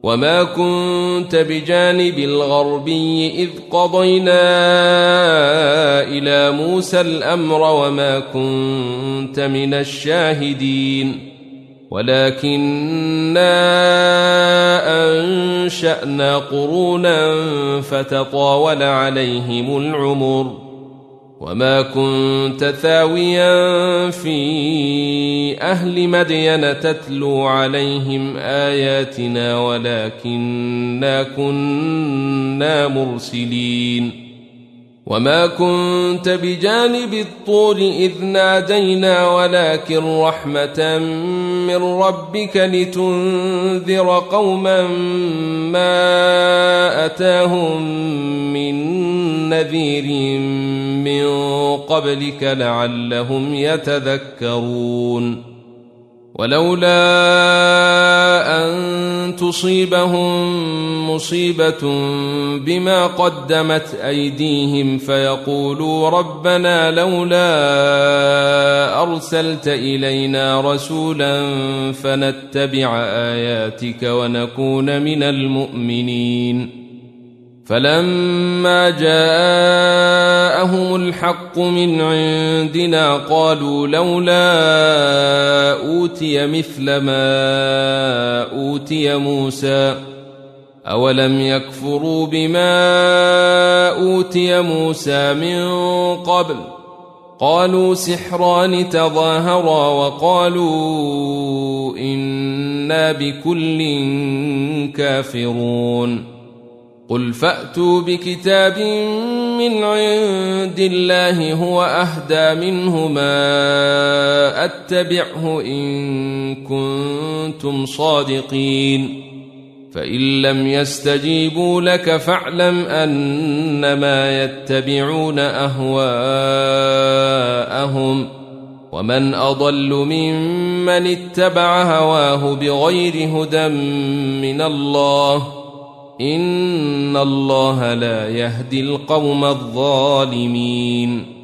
وما كنت بجانب الغربي إذ قضينا إلى موسى الأمر وما كنت من الشاهدين ولكننا أنشأنا قرونا فتطاول عليهم العمر وما كنت ثاويا في أهل مدين تتلو عليهم آياتنا ولكننا كنا مرسلين وما كنت بجانب الطور إذ نادينا ولكن رحمة من ربك لتنذر قوما ما أتاهم من نذير من قبلك لعلهم يتذكرون ولولا أن تصيبهم مصيبة بما قدمت أيديهم فيقولوا ربنا لولا أرسلت إلينا رسولا فنتبع آياتك ونكون من المؤمنين فلما جاءهم الحق من عندنا قالوا لولا أوتي مثل ما أوتي موسى أولم يكفروا بما أوتي موسى من قبل قالوا سحران تظاهرا وقالوا إنا بكل كافرون قل فأتوا بكتاب من عند الله هو أهدى منه ما أتبعه إن كنتم صادقين فإن لم يستجيبوا لك فاعلم أنما يتبعون أهواءهم ومن أضل ممن اتبع هواه بغير هدى من الله إن الله لا يهدي القوم الظالمين